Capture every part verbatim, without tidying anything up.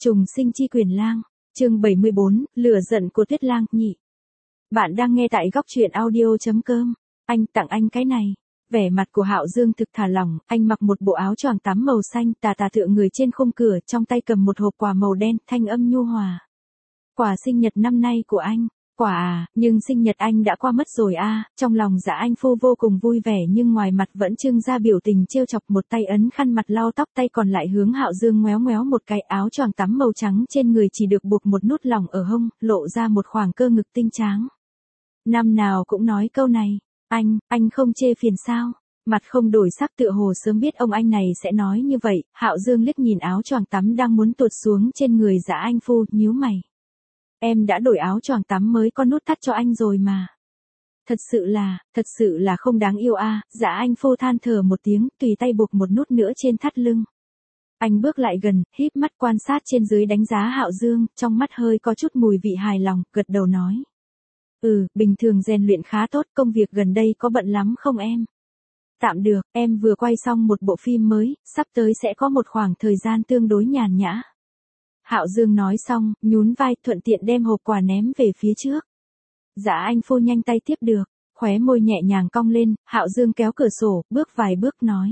Trùng sinh chi quyền lang, chương bảy mươi bốn, lửa giận của Tuyết Lang nhị. Bạn đang nghe tại góc truyện audio.com. Anh tặng anh cái này. Vẻ mặt của Hạo Dương thực thả lỏng, anh mặc một bộ áo choàng tắm màu xanh, tà tà tựa người trên khung cửa, trong tay cầm một hộp quà màu đen, thanh âm nhu hòa. Quà sinh nhật năm nay của anh. Quả à, nhưng sinh nhật anh đã qua mất rồi a. À. Trong lòng Dạ Anh Phu vô cùng vui vẻ nhưng ngoài mặt vẫn trưng ra biểu tình trêu chọc, một tay ấn khăn mặt lau tóc, tay còn lại hướng Hạo Dương ngoéo ngoéo một cái. Áo choàng tắm màu trắng trên người chỉ được buộc một nút lỏng ở hông, lộ ra một khoảng cơ ngực tinh tráng. Năm nào cũng nói câu này, anh, anh không chê phiền sao? Mặt không đổi sắc tựa hồ sớm biết ông anh này sẽ nói như vậy. Hạo Dương liếc nhìn áo choàng tắm đang muốn tuột xuống trên người Dạ Anh Phu, nhíu mày. Em đã đổi áo choàng tắm mới có nút thắt cho anh rồi mà. Thật sự là, thật sự là không đáng yêu a. À. Dạ Anh Phu than thở một tiếng, tùy tay buộc một nút nữa trên thắt lưng. Anh bước lại gần, híp mắt quan sát trên dưới đánh giá Hạo Dương, trong mắt hơi có chút mùi vị hài lòng, gật đầu nói. Ừ, bình thường rèn luyện khá tốt, công việc gần đây có bận lắm không em? Tạm được, em vừa quay xong một bộ phim mới, sắp tới sẽ có một khoảng thời gian tương đối nhàn nhã. Hạo Dương nói xong, nhún vai, thuận tiện đem hộp quà ném về phía trước. Dạ Anh Phu nhanh tay tiếp được, khóe môi nhẹ nhàng cong lên. Hạo Dương kéo cửa sổ, bước vài bước nói.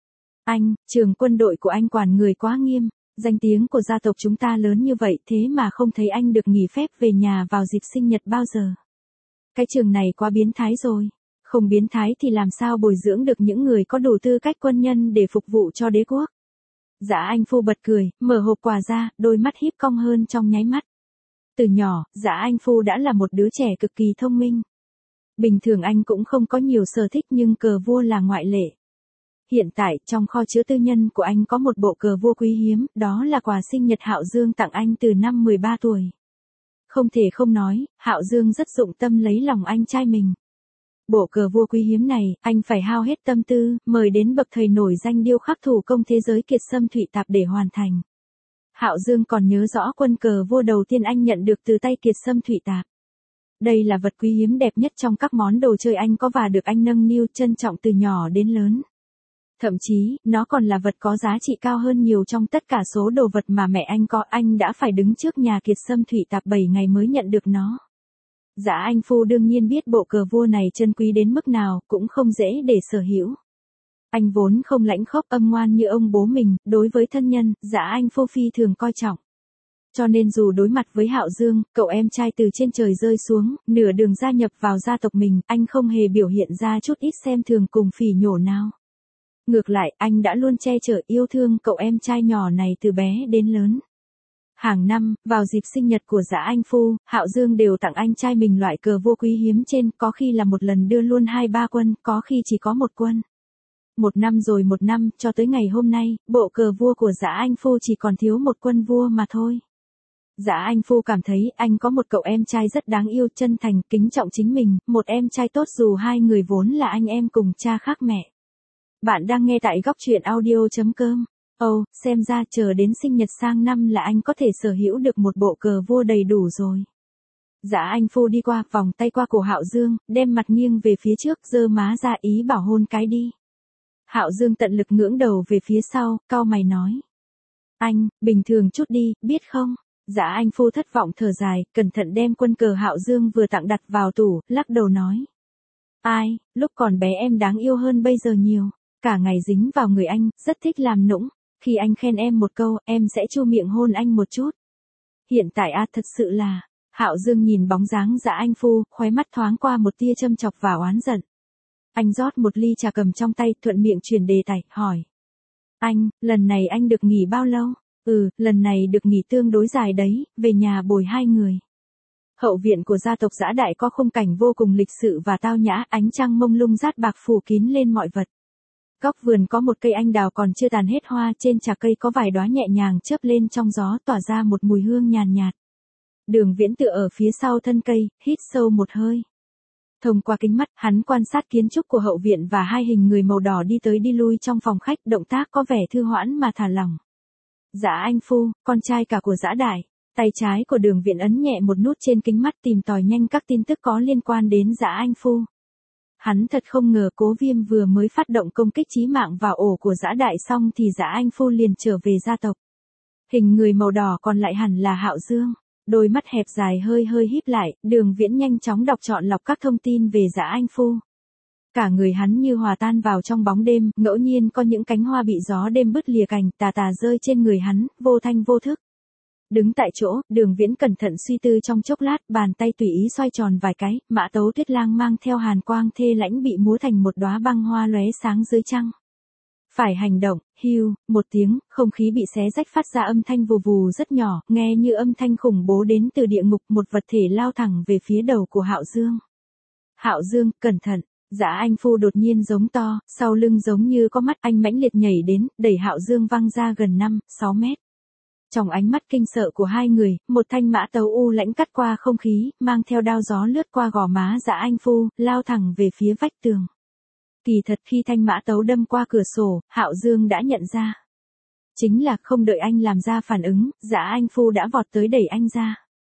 Anh, trường quân đội của anh quản người quá nghiêm, danh tiếng của gia tộc chúng ta lớn như vậy thế mà không thấy anh được nghỉ phép về nhà vào dịp sinh nhật bao giờ. Cái trường này quá biến thái rồi, không biến thái thì làm sao bồi dưỡng được những người có đủ tư cách quân nhân để phục vụ cho đế quốc. Dạ Anh Phu bật cười, mở hộp quà ra, đôi mắt híp cong hơn trong nháy mắt. Từ nhỏ, Dạ Anh Phu đã là một đứa trẻ cực kỳ thông minh. Bình thường anh cũng không có nhiều sở thích nhưng cờ vua là ngoại lệ. Hiện tại, trong kho chứa tư nhân của anh có một bộ cờ vua quý hiếm, đó là quà sinh nhật Hạo Dương tặng anh từ năm mười ba tuổi. Không thể không nói, Hạo Dương rất dụng tâm lấy lòng anh trai mình. Bộ cờ vua quý hiếm này, anh phải hao hết tâm tư, mời đến bậc thầy nổi danh điêu khắc thủ công thế giới Kiệt Sâm Thụy Tạp để hoàn thành. Hạo Dương còn nhớ rõ quân cờ vua đầu tiên anh nhận được từ tay Kiệt Sâm Thụy Tạp. Đây là vật quý hiếm đẹp nhất trong các món đồ chơi anh có và được anh nâng niu trân trọng từ nhỏ đến lớn. Thậm chí, nó còn là vật có giá trị cao hơn nhiều trong tất cả số đồ vật mà mẹ anh có. Anh đã phải đứng trước nhà Kiệt Sâm Thụy Tạp bảy ngày mới nhận được nó. Dạ Anh Phu đương nhiên biết bộ cờ vua này trân quý đến mức nào, cũng không dễ để sở hữu. Anh vốn không lãnh khốc âm ngoan như ông bố mình, đối với thân nhân, Dạ Anh Phu phi thường coi trọng. Cho nên dù đối mặt với Hạo Dương, cậu em trai từ trên trời rơi xuống, nửa đường gia nhập vào gia tộc mình, anh không hề biểu hiện ra chút ít xem thường cùng phỉ nhổ nào. Ngược lại, anh đã luôn che chở yêu thương cậu em trai nhỏ này từ bé đến lớn. Hàng năm, vào dịp sinh nhật của Dạ Anh Phu, Hạo Dương đều tặng anh trai mình loại cờ vua quý hiếm trên, có khi là một lần đưa luôn hai ba quân, có khi chỉ có một quân. Một năm rồi một năm, cho tới ngày hôm nay, bộ cờ vua của Dạ Anh Phu chỉ còn thiếu một quân vua mà thôi. Dạ Anh Phu cảm thấy anh có một cậu em trai rất đáng yêu, chân thành, kính trọng chính mình, một em trai tốt dù hai người vốn là anh em cùng cha khác mẹ. Bạn đang nghe tại góc truyện audio.com. Ồ, oh, xem ra chờ đến sinh nhật sang năm là anh có thể sở hữu được một bộ cờ vua đầy đủ rồi. Dạ Anh Phu đi qua, vòng tay qua cổ Hạo Dương, đem mặt nghiêng về phía trước, giơ má ra ý bảo hôn cái đi. Hạo Dương tận lực ngưỡng đầu về phía sau, cau mày nói. Anh, bình thường chút đi, biết không? Dạ Anh Phu thất vọng thở dài, cẩn thận đem quân cờ Hạo Dương vừa tặng đặt vào tủ, lắc đầu nói. Ai, lúc còn bé em đáng yêu hơn bây giờ nhiều. Cả ngày dính vào người anh, rất thích làm nũng. Khi anh khen em một câu, em sẽ chu miệng hôn anh một chút. Hiện tại a à, thật sự là. Hạo Dương nhìn bóng dáng Dạ Anh Phu, khóe mắt thoáng qua một tia châm chọc và oán giận. Anh rót một ly trà cầm trong tay, thuận miệng chuyển đề tài, hỏi. Anh, lần này anh được nghỉ bao lâu? Ừ, lần này được nghỉ tương đối dài đấy, về nhà bồi hai người. Hậu viện của gia tộc Dã Đại có khung cảnh vô cùng lịch sự và tao nhã, ánh trăng mông lung rát bạc phủ kín lên mọi vật. Góc vườn có một cây anh đào còn chưa tàn hết hoa, trên trà cây có vài đóa nhẹ nhàng chớp lên trong gió, tỏa ra một mùi hương nhàn nhạt. Đường Viễn tựa ở phía sau thân cây, hít sâu một hơi. Thông qua kính mắt, hắn quan sát kiến trúc của hậu viện và hai hình người màu đỏ đi tới đi lui trong phòng khách, động tác có vẻ thư hoãn mà thả lỏng. Dạ Anh Phu, con trai cả của Dã Đại. Tay trái của Đường Viễn ấn nhẹ một nút trên kính mắt, tìm tòi nhanh các tin tức có liên quan đến Dạ Anh Phu. Hắn thật không ngờ Cố Viêm vừa mới phát động công kích chí mạng vào ổ của Dã Đại xong thì Dạ Anh Phu liền trở về gia tộc. Hình người màu đỏ còn lại hẳn là Hạo Dương. Đôi mắt hẹp dài hơi hơi híp lại, Đường Viễn nhanh chóng đọc chọn lọc các thông tin về Dã Anh Phu. Cả người hắn như hòa tan vào trong bóng đêm, ngẫu nhiên có những cánh hoa bị gió đêm bứt lìa cành tà tà rơi trên người hắn, vô thanh vô thức. Đứng tại chỗ, Đường Viễn cẩn thận suy tư trong chốc lát, bàn tay tùy ý xoay tròn vài cái, Mã Tấu Tuyết Lang mang theo hàn quang thê lãnh bị múa thành một đóa băng hoa lóe sáng dưới trăng. Phải hành động, hưu, một tiếng, không khí bị xé rách phát ra âm thanh vù vù rất nhỏ, nghe như âm thanh khủng bố đến từ địa ngục, một vật thể lao thẳng về phía đầu của Hạo Dương. Hạo Dương, cẩn thận. Dã Anh Phu đột nhiên giống to, sau lưng giống như có mắt, anh mãnh liệt nhảy đến, đẩy Hạo Dương văng ra gần năm, sáu mét. Trong ánh mắt kinh sợ của hai người, một thanh mã tấu u lãnh cắt qua không khí, mang theo đao gió lướt qua gò má Dã Anh Phu, lao thẳng về phía vách tường. Kỳ thật khi thanh mã tấu đâm qua cửa sổ, Hạo Dương đã nhận ra. Chính là không đợi anh làm ra phản ứng, Dã Anh Phu đã vọt tới đẩy anh ra.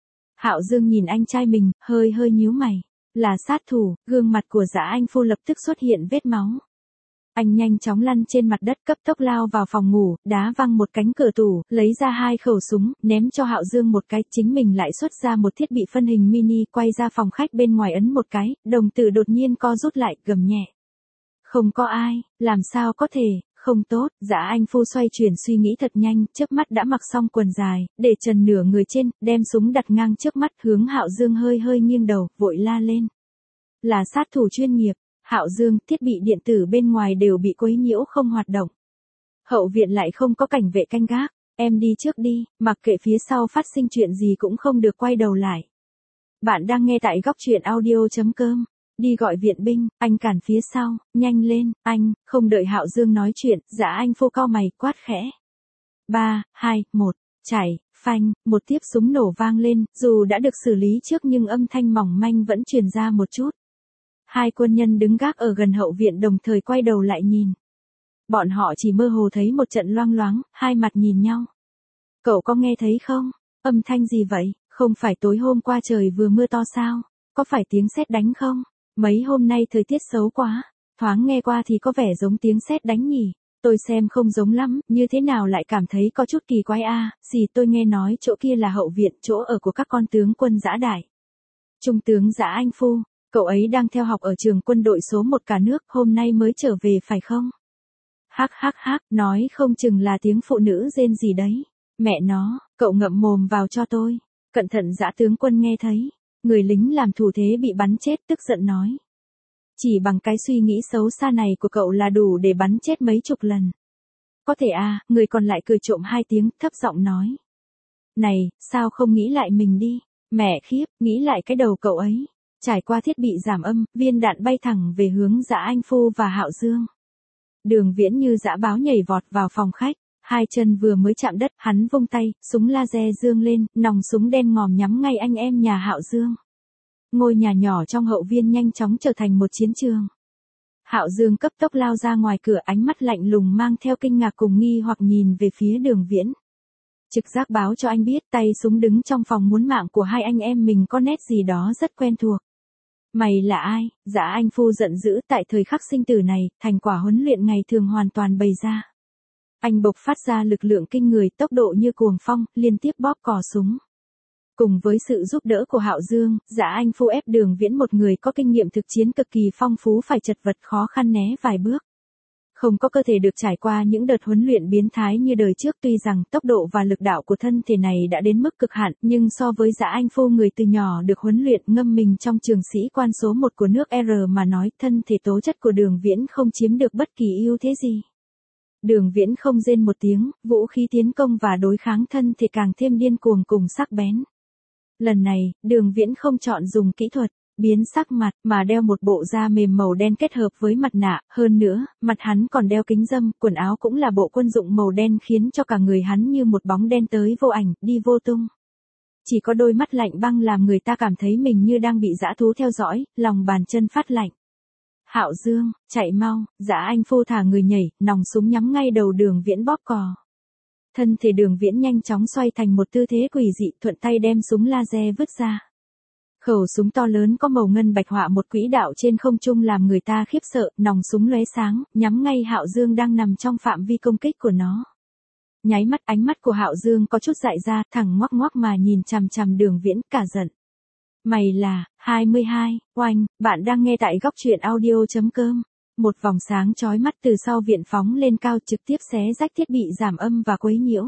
Hạo Dương nhìn anh trai mình, hơi hơi nhíu mày. Là sát thủ, gương mặt của Dã Anh Phu lập tức xuất hiện vết máu. Anh nhanh chóng lăn trên mặt đất cấp tốc lao vào phòng ngủ, đá văng một cánh cửa tủ, lấy ra hai khẩu súng, ném cho Hạo Dương một cái, chính mình lại xuất ra một thiết bị phân hình mini, quay ra phòng khách bên ngoài ấn một cái, đồng tử đột nhiên co rút lại, gầm nhẹ. Không có ai, làm sao có thể, không tốt. Dã Anh Phu xoay chuyển suy nghĩ thật nhanh, chớp mắt đã mặc xong quần dài, để trần nửa người trên, đem súng đặt ngang trước mắt, hướng Hạo Dương hơi hơi nghiêng đầu, vội la lên. Là sát thủ chuyên nghiệp. Hạo Dương, thiết bị điện tử bên ngoài đều bị quấy nhiễu không hoạt động. Hậu viện lại không có cảnh vệ canh gác, em đi trước đi, mặc kệ phía sau phát sinh chuyện gì cũng không được quay đầu lại. Bạn đang nghe tại góc truyện audio chấm com. Đi gọi viện binh, anh cản phía sau, nhanh lên, anh, không đợi Hạo Dương nói chuyện, Dã Anh Phu cau mày, quát khẽ. ba, hai, một, chảy, phanh, một tiếp súng nổ vang lên, dù đã được xử lý trước nhưng âm thanh mỏng manh vẫn truyền ra một chút. Hai quân nhân đứng gác ở gần hậu viện đồng thời quay đầu lại nhìn. Bọn họ chỉ mơ hồ thấy một trận loang loáng, hai mặt nhìn nhau. Cậu có nghe thấy không? Âm thanh gì vậy? Không phải tối hôm qua trời vừa mưa to sao? Có phải tiếng sét đánh không? Mấy hôm nay thời tiết xấu quá, thoáng nghe qua thì có vẻ giống tiếng sét đánh nhỉ. Tôi xem không giống lắm, như thế nào lại cảm thấy có chút kỳ quái a, à, gì tôi nghe nói chỗ kia là hậu viện, chỗ ở của các con tướng quân Dã Đại. Trung tướng Dã Anh Phu, cậu ấy đang theo học ở trường quân đội số một cả nước, hôm nay mới trở về phải không? Hắc hắc hắc, nói không chừng là tiếng phụ nữ rên gì đấy. Mẹ nó, cậu ngậm mồm vào cho tôi. Cẩn thận Dã tướng quân nghe thấy. Người lính làm thủ thế bị bắn chết tức giận nói. Chỉ bằng cái suy nghĩ xấu xa này của cậu là đủ để bắn chết mấy chục lần. Có thể à, người còn lại cười trộm hai tiếng, thấp giọng nói. Này, sao không nghĩ lại mình đi? Mẹ khiếp, nghĩ lại cái đầu cậu ấy. Trải qua thiết bị giảm âm, viên đạn bay thẳng về hướng Dã Anh Phu và Hạo Dương. Đường Viễn như dã báo nhảy vọt vào phòng khách. Hai chân vừa mới chạm đất, hắn vung tay, súng laser dương lên, nòng súng đen ngòm nhắm ngay anh em nhà Hạo Dương. Ngôi nhà nhỏ trong hậu viên nhanh chóng trở thành một chiến trường. Hạo Dương cấp tốc lao ra ngoài cửa, ánh mắt lạnh lùng mang theo kinh ngạc cùng nghi hoặc nhìn về phía Đường Viễn. Trực giác báo cho anh biết tay súng đứng trong phòng muốn mạng của hai anh em mình có nét gì đó rất quen thuộc. Mày là ai? Dã Anh Phu giận dữ, tại thời khắc sinh tử này, thành quả huấn luyện ngày thường hoàn toàn bày ra. Anh bộc phát ra lực lượng kinh người, tốc độ như cuồng phong, liên tiếp bóp cò súng. Cùng với sự giúp đỡ của Hạo Dương, Dã Anh Phu ép Đường Viễn, một người có kinh nghiệm thực chiến cực kỳ phong phú, phải chật vật khó khăn né vài bước. Không có cơ thể được trải qua những đợt huấn luyện biến thái như đời trước, tuy rằng tốc độ và lực đạo của thân thể này đã đến mức cực hạn, nhưng so với Dã Anh Phu người từ nhỏ được huấn luyện ngâm mình trong trường sĩ quan số một của nước R mà nói, thân thể tố chất của Đường Viễn không chiếm được bất kỳ ưu thế gì. Đường Viễn không rên một tiếng, vũ khí tiến công và đối kháng thân thể càng thêm điên cuồng cùng sắc bén. Lần này, Đường Viễn không chọn dùng kỹ thuật biến sắc mặt, mà đeo một bộ da mềm màu đen kết hợp với mặt nạ, hơn nữa, mặt hắn còn đeo kính râm, quần áo cũng là bộ quân dụng màu đen khiến cho cả người hắn như một bóng đen tới vô ảnh, đi vô tung. Chỉ có đôi mắt lạnh băng làm người ta cảm thấy mình như đang bị dã thú theo dõi, lòng bàn chân phát lạnh. Hạo Dương, chạy mau, Dã Anh Phu thả người nhảy, nòng súng nhắm ngay đầu Đường Viễn bóp cò. Thân thể Đường Viễn nhanh chóng xoay thành một tư thế quỷ dị, thuận tay đem súng laser vứt ra. Khẩu súng to lớn có màu ngân bạch họa một quỹ đạo trên không trung làm người ta khiếp sợ, nòng súng lóe sáng, nhắm ngay Hạo Dương đang nằm trong phạm vi công kích của nó. Nháy mắt ánh mắt của Hạo Dương có chút dại ra, thẳng ngoắc ngoắc mà nhìn chằm chằm Đường Viễn, cả giận. Mày là, hai mươi hai, oanh, bạn đang nghe tại góc truyện audio.com. Một vòng sáng chói mắt từ sau viện phóng lên cao trực tiếp xé rách thiết bị giảm âm và quấy nhiễu.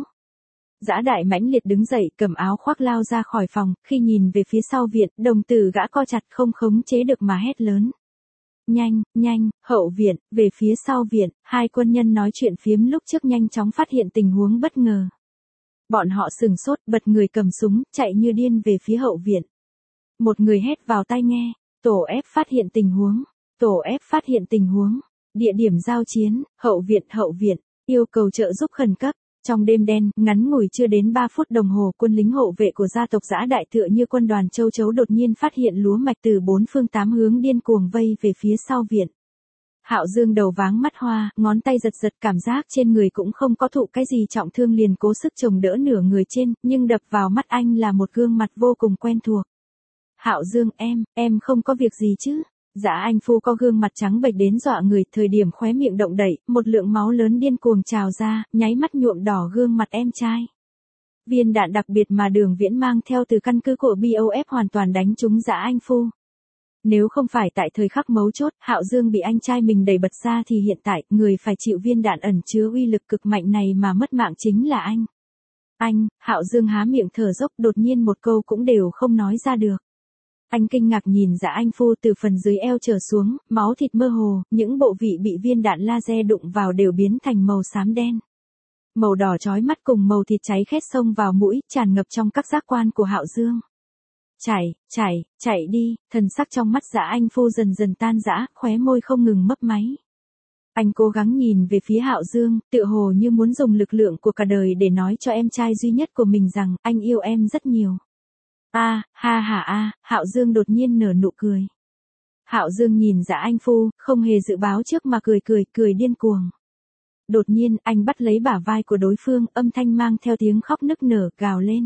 Dã Đại mãnh liệt đứng dậy cầm áo khoác lao ra khỏi phòng, khi nhìn về phía sau viện, đồng tử gã co chặt không khống chế được mà hét lớn. Nhanh, nhanh, hậu viện, về phía sau viện, hai quân nhân nói chuyện phiếm lúc trước nhanh chóng phát hiện tình huống bất ngờ. Bọn họ sừng sốt, bật người cầm súng, chạy như điên về phía hậu viện. Một người hét vào tai nghe, tổ F phát hiện tình huống, tổ F phát hiện tình huống, địa điểm giao chiến, hậu viện, hậu viện, yêu cầu trợ giúp khẩn cấp. Trong đêm đen, ngắn ngủi chưa đến ba phút đồng hồ, quân lính hộ vệ của gia tộc Dã Đại tựa như quân đoàn châu chấu đột nhiên phát hiện lúa mạch từ bốn phương tám hướng điên cuồng vây về phía sau viện. Hạo Dương đầu váng mắt hoa, ngón tay giật giật, cảm giác trên người cũng không có thụ cái gì trọng thương, liền cố sức chồng đỡ nửa người trên, nhưng đập vào mắt anh là một gương mặt vô cùng quen thuộc. Hạo Dương, em, em không có việc gì chứ? Dã Anh Phu có gương mặt trắng bệch đến dọa người, thời điểm khóe miệng động đậy, một lượng máu lớn điên cuồng trào ra, nháy mắt nhuộm đỏ gương mặt em trai. Viên đạn đặc biệt mà Đường Viễn mang theo từ căn cứ của bê o ép hoàn toàn đánh trúng Dã Anh Phu. Nếu không phải tại thời khắc mấu chốt, Hạo Dương bị anh trai mình đẩy bật ra thì hiện tại, người phải chịu viên đạn ẩn chứa uy lực cực mạnh này mà mất mạng chính là anh. Anh, Hạo Dương há miệng thở dốc, đột nhiên một câu cũng đều không nói ra được. Anh kinh ngạc nhìn Dã Anh Phu từ phần dưới eo trở xuống, máu thịt mơ hồ, những bộ vị bị viên đạn laser đụng vào đều biến thành màu xám đen. Màu đỏ chói mắt cùng màu thịt cháy khét xông vào mũi, tràn ngập trong các giác quan của Hạo Dương. Chạy, chạy, chạy đi, thần sắc trong mắt Dã Anh Phu dần dần tan rã, khóe môi không ngừng mấp máy. Anh cố gắng nhìn về phía Hạo Dương, tựa hồ như muốn dùng lực lượng của cả đời để nói cho em trai duy nhất của mình rằng, anh yêu em rất nhiều. A, à, ha ha a, Hạo Dương đột nhiên nở nụ cười. Hạo Dương nhìn Dã Anh Phu, không hề dự báo trước mà cười cười, cười điên cuồng. Đột nhiên, anh bắt lấy bả vai của đối phương, âm thanh mang theo tiếng khóc nức nở, gào lên.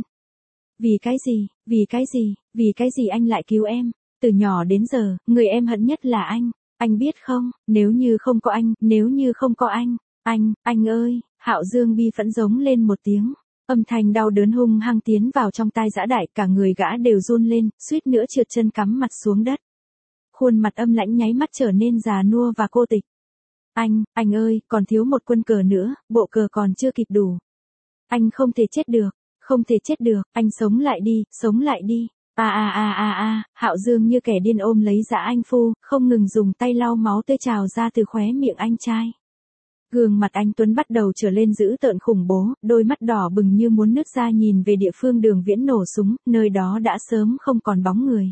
Vì cái gì, vì cái gì, vì cái gì anh lại cứu em? Từ nhỏ đến giờ, người em hận nhất là anh. Anh biết không, nếu như không có anh, nếu như không có anh, anh, anh ơi, Hạo Dương bi phẫn giống lên một tiếng. Âm thanh đau đớn hung hăng tiến vào trong tai Dã Đại, cả người gã đều run lên, suýt nữa trượt chân cắm mặt xuống đất. Khuôn mặt âm lãnh nháy mắt trở nên già nua và cô tịch. Anh, anh ơi, còn thiếu một quân cờ nữa, bộ cờ còn chưa kịp đủ. Anh không thể chết được, không thể chết được, anh sống lại đi, sống lại đi. A a a a a, Hạo Dương như kẻ điên ôm lấy Dã Anh Phu, không ngừng dùng tay lau máu tươi trào ra từ khóe miệng anh trai. Gương mặt anh Tuấn bắt đầu trở lên dữ tợn khủng bố, đôi mắt đỏ bừng như muốn nứt ra nhìn về địa phương Đường Viễn nổ súng, nơi đó đã sớm không còn bóng người.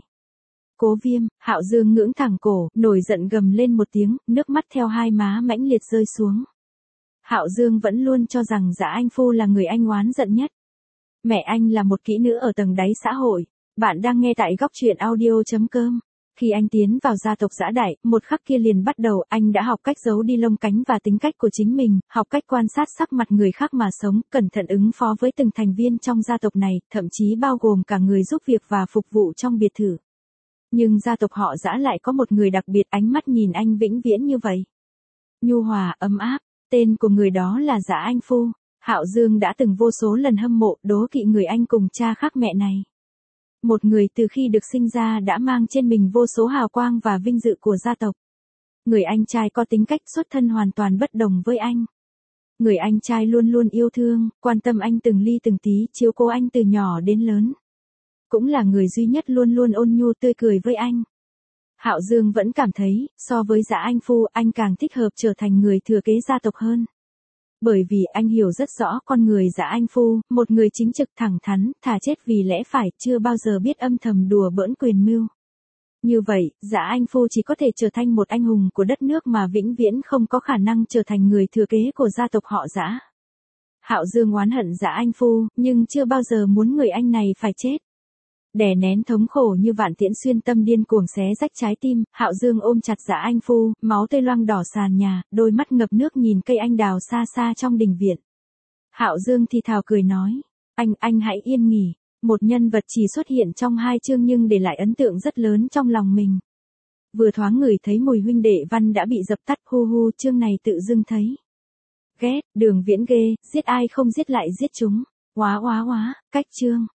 Cố Viêm, Hạo Dương ngưỡng thẳng cổ, nổi giận gầm lên một tiếng, nước mắt theo hai má mãnh liệt rơi xuống. Hạo Dương vẫn luôn cho rằng Dã Anh Phu là người anh oán giận nhất. Mẹ anh là một kỹ nữ ở tầng đáy xã hội. Bạn đang nghe tại góc truyện audio.com. Khi anh tiến vào gia tộc Dã Đại, một khắc kia liền bắt đầu, anh đã học cách giấu đi lông cánh và tính cách của chính mình, học cách quan sát sắc mặt người khác mà sống, cẩn thận ứng phó với từng thành viên trong gia tộc này, thậm chí bao gồm cả người giúp việc và phục vụ trong biệt thự. Nhưng gia tộc họ Dã lại có một người đặc biệt, ánh mắt nhìn anh vĩnh viễn như vậy. Nhu hòa, ấm áp, tên của người đó là Dã Anh Phu. Hạo Dương đã từng vô số lần hâm mộ, đố kỵ người anh cùng cha khác mẹ này. Một người từ khi được sinh ra đã mang trên mình vô số hào quang và vinh dự của gia tộc. Người anh trai có tính cách xuất thân hoàn toàn bất đồng với anh. Người anh trai luôn luôn yêu thương, quan tâm anh từng ly từng tí, chiếu cố anh từ nhỏ đến lớn. Cũng là người duy nhất luôn luôn ôn nhu tươi cười với anh. Hạo Dương vẫn cảm thấy, so với Dã Anh Phu, anh càng thích hợp trở thành người thừa kế gia tộc hơn. Bởi vì anh hiểu rất rõ con người Dã Anh Phu, một người chính trực thẳng thắn, thà chết vì lẽ phải, chưa bao giờ biết âm thầm đùa bỡn quyền mưu. Như vậy, Dã Anh Phu chỉ có thể trở thành một anh hùng của đất nước mà vĩnh viễn không có khả năng trở thành người thừa kế của gia tộc họ Dã. Hạo Dương oán hận Dã Anh Phu, nhưng chưa bao giờ muốn người anh này phải chết. Đè nén thống khổ như vạn tiễn xuyên tâm điên cuồng xé rách trái tim, Hạo Dương ôm chặt Dã Anh Phu, máu tươi loang đỏ sàn nhà, đôi mắt ngập nước nhìn cây anh đào xa xa trong đình viện. Hạo Dương thì thào cười nói, anh, anh hãy yên nghỉ, một nhân vật chỉ xuất hiện trong hai chương nhưng để lại ấn tượng rất lớn trong lòng mình. Vừa thoáng ngửi thấy mùi huynh đệ Văn đã bị dập tắt, hu hu, chương này tự dưng thấy Ghét, Đường Viễn ghê, giết ai không giết lại giết chúng. Oá oá oá, cách chương.